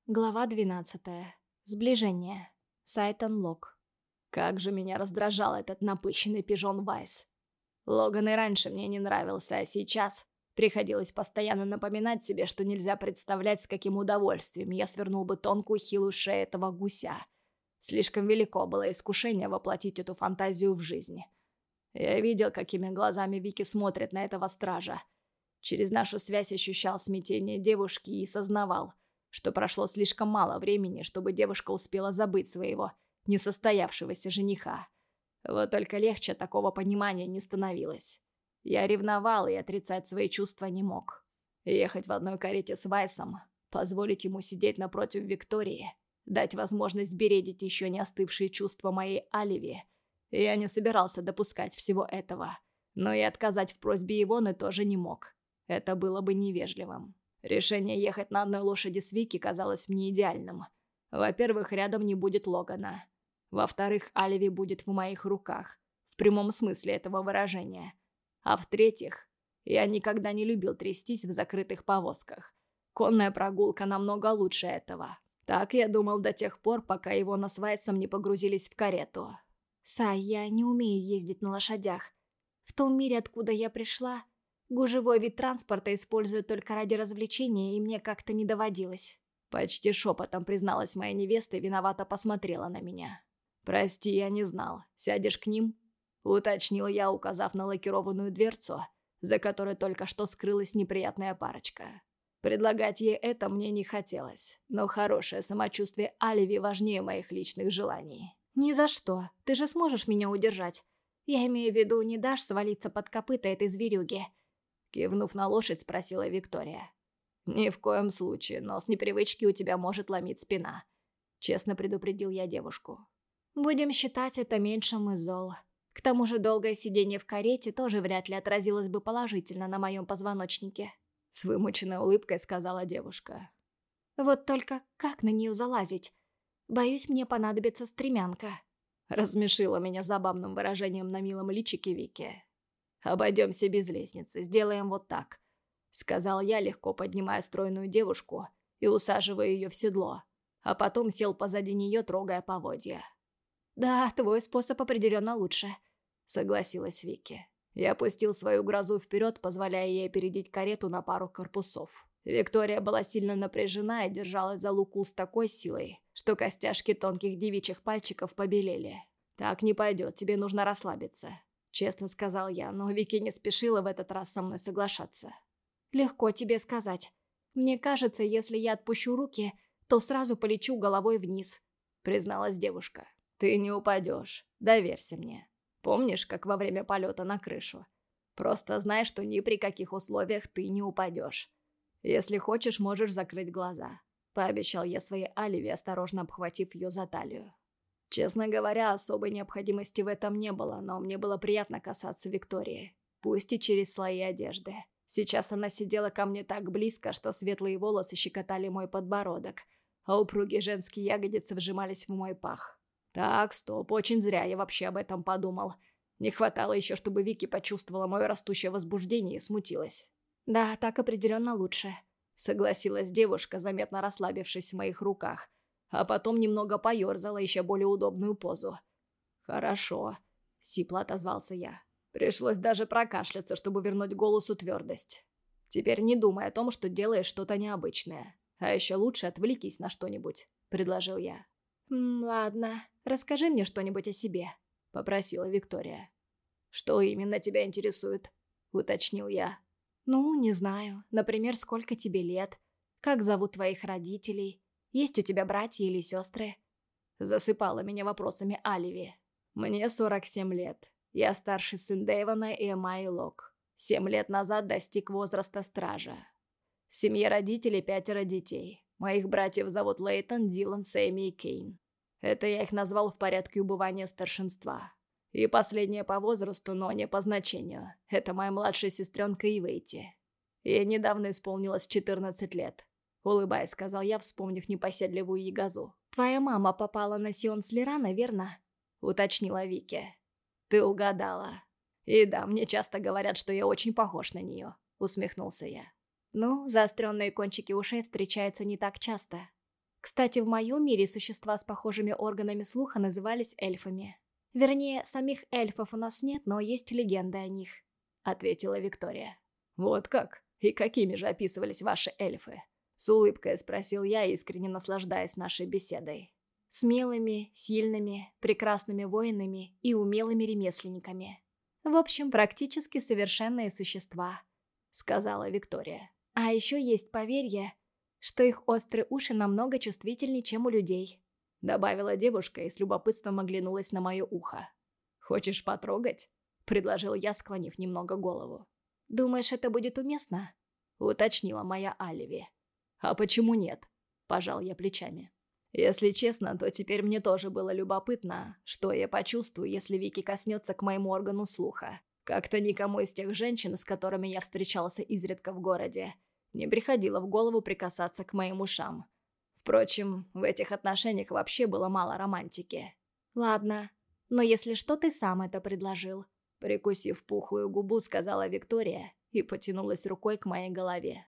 Глава 12. Сближение. Сайтон Лок. Как же меня раздражал этот напыщенный пижон Вайс. Логан и раньше мне не нравился, а сейчас приходилось постоянно напоминать себе, что нельзя представлять, с каким удовольствием я свернул бы тонкую хилую шею этого гуся. Слишком велико было искушение воплотить эту фантазию в жизнь. Я видел, какими глазами Вики смотрит на этого стража. Через нашу связь ощущал смятение девушки и сознавал, что прошло слишком мало времени, чтобы девушка успела забыть своего несостоявшегося жениха. Вот только легче такого понимания не становилось. Я ревновал и отрицать свои чувства не мог. Ехать в одной карете с Вайсом, позволить ему сидеть напротив Виктории, дать возможность бередить еще не остывшие чувства моей Оливии. Я не собирался допускать всего этого, но и отказать в просьбе Ивоны тоже не мог. Это было бы невежливым. Решение ехать на одной лошади с Вики казалось мне идеальным. Во-первых, рядом не будет Логана. Во-вторых, Оливи будет в моих руках, в прямом смысле этого выражения. А в-третьих, я никогда не любил трястись в закрытых повозках. Конная прогулка намного лучше этого. Так я думал до тех пор, пока его с Вайсом не погрузились в карету. Сай, я не умею ездить на лошадях. В том мире, откуда я пришла, гужевой вид транспорта используют только ради развлечения, и мне как-то не доводилось. Почти шепотом призналась моя невеста и виновато посмотрела на меня. «Прости, я не знал. Сядешь к ним?» Уточнил я, указав на лакированную дверцу, за которой только что скрылась неприятная парочка. Предлагать ей это мне не хотелось, но хорошее самочувствие Оливии важнее моих личных желаний. «Ни за что. Ты же сможешь меня удержать. Я имею в виду, не дашь свалиться под копыта этой зверюги?» Кивнув на лошадь, спросила Виктория. «Ни в коем случае, но с непривычки у тебя может ломить спина», — честно предупредил я девушку. «Будем считать это меньшим из зол. К тому же долгое сидение в карете тоже вряд ли отразилось бы положительно на моем позвоночнике», — с вымученной улыбкой сказала девушка. «Вот только как на нее залазить? Боюсь, мне понадобится стремянка», — рассмешила меня забавным выражением на милом личике Вики. «Обойдемся без лестницы, сделаем вот так», — сказал я, легко поднимая стройную девушку и усаживая ее в седло, а потом сел позади нее, трогая поводья. «Да, твой способ определенно лучше», — согласилась Вики. Я опустил свою грозу вперед, позволяя ей опередить карету на пару корпусов. Виктория была сильно напряжена и держалась за луку с такой силой, что костяшки тонких девичьих пальчиков побелели. «Так не пойдет, тебе нужно расслабиться», — честно сказал я, но Вики не спешила в этот раз со мной соглашаться. «Легко тебе сказать. Мне кажется, если я отпущу руки, то сразу полечу головой вниз», — призналась девушка. «Ты не упадешь. Доверься мне. Помнишь, как во время полета на крышу? Просто знай, что ни при каких условиях ты не упадешь. Если хочешь, можешь закрыть глаза», — пообещал я своей Оливии, осторожно обхватив ее за талию. Честно говоря, особой необходимости в этом не было, но мне было приятно касаться Виктории, пусть и через слои одежды. Сейчас она сидела ко мне так близко, что светлые волосы щекотали мой подбородок, а упругие женские ягодицы вжимались в мой пах. Так, стоп, очень зря я вообще об этом подумал. Не хватало еще, чтобы Вики почувствовала мое растущее возбуждение и смутилась. «Да, так определенно лучше», — согласилась девушка, заметно расслабившись в моих руках, а потом немного поерзала еще более удобную позу. «Хорошо», — сипло отозвался я. Пришлось даже прокашляться, чтобы вернуть голосу твердость. «Теперь не думай о том, что делаешь что-то необычное. А еще лучше отвлекись на что-нибудь», — предложил я. «Ладно, расскажи мне что-нибудь о себе», — попросила Виктория. «Что именно тебя интересует?» — уточнил я. «Ну, не знаю. Например, сколько тебе лет? Как зовут твоих родителей? Есть у тебя братья или сестры?» Засыпала меня вопросами Оливи. «Мне 47 лет. Я старший сын Дэйвона и Эммай Лок. 7 лет назад достиг возраста стража. В семье родителей 5 детей. Моих братьев зовут Лейтон, Дилан, Сэмми и Кейн. Это я их назвал в порядке убывания старшинства. И последняя по возрасту, но не по значению. Это моя младшая сестренка Ивейти. Ей недавно исполнилось 14 лет. Улыбаясь, сказал я, вспомнив непоседливую ягозу. «Твоя мама попала на Сион с Лирана, верно?» — уточнила Вики. «Ты угадала. И да, мне часто говорят, что я очень похож на нее», — усмехнулся я. «Ну, заостренные кончики ушей встречаются не так часто». Кстати, в моем мире существа с похожими органами слуха назывались эльфами. Вернее, самих эльфов у нас нет, но есть легенды о них», — ответила Виктория. «Вот как? И какими же описывались ваши эльфы?» С улыбкой спросил я, искренне наслаждаясь нашей беседой. Смелыми, сильными, прекрасными воинами и умелыми ремесленниками. В общем, практически совершенные существа, сказала Виктория. А еще есть поверье, что их острые уши намного чувствительнее, чем у людей, добавила девушка и с любопытством оглянулась на мое ухо. «Хочешь потрогать?» — предложил я, склонив немного голову. «Думаешь, это будет уместно?» — уточнила моя Аливи. «А почему нет?» — пожал я плечами. Если честно, то теперь мне тоже было любопытно, что я почувствую, если Вики коснется к моему органу слуха. Как-то никому из тех женщин, с которыми я встречался изредка в городе, не приходило в голову прикасаться к моим ушам. Впрочем, в этих отношениях вообще было мало романтики. «Ладно, но если что, ты сам это предложил», — прикусив пухлую губу, сказала Виктория и потянулась рукой к моей голове.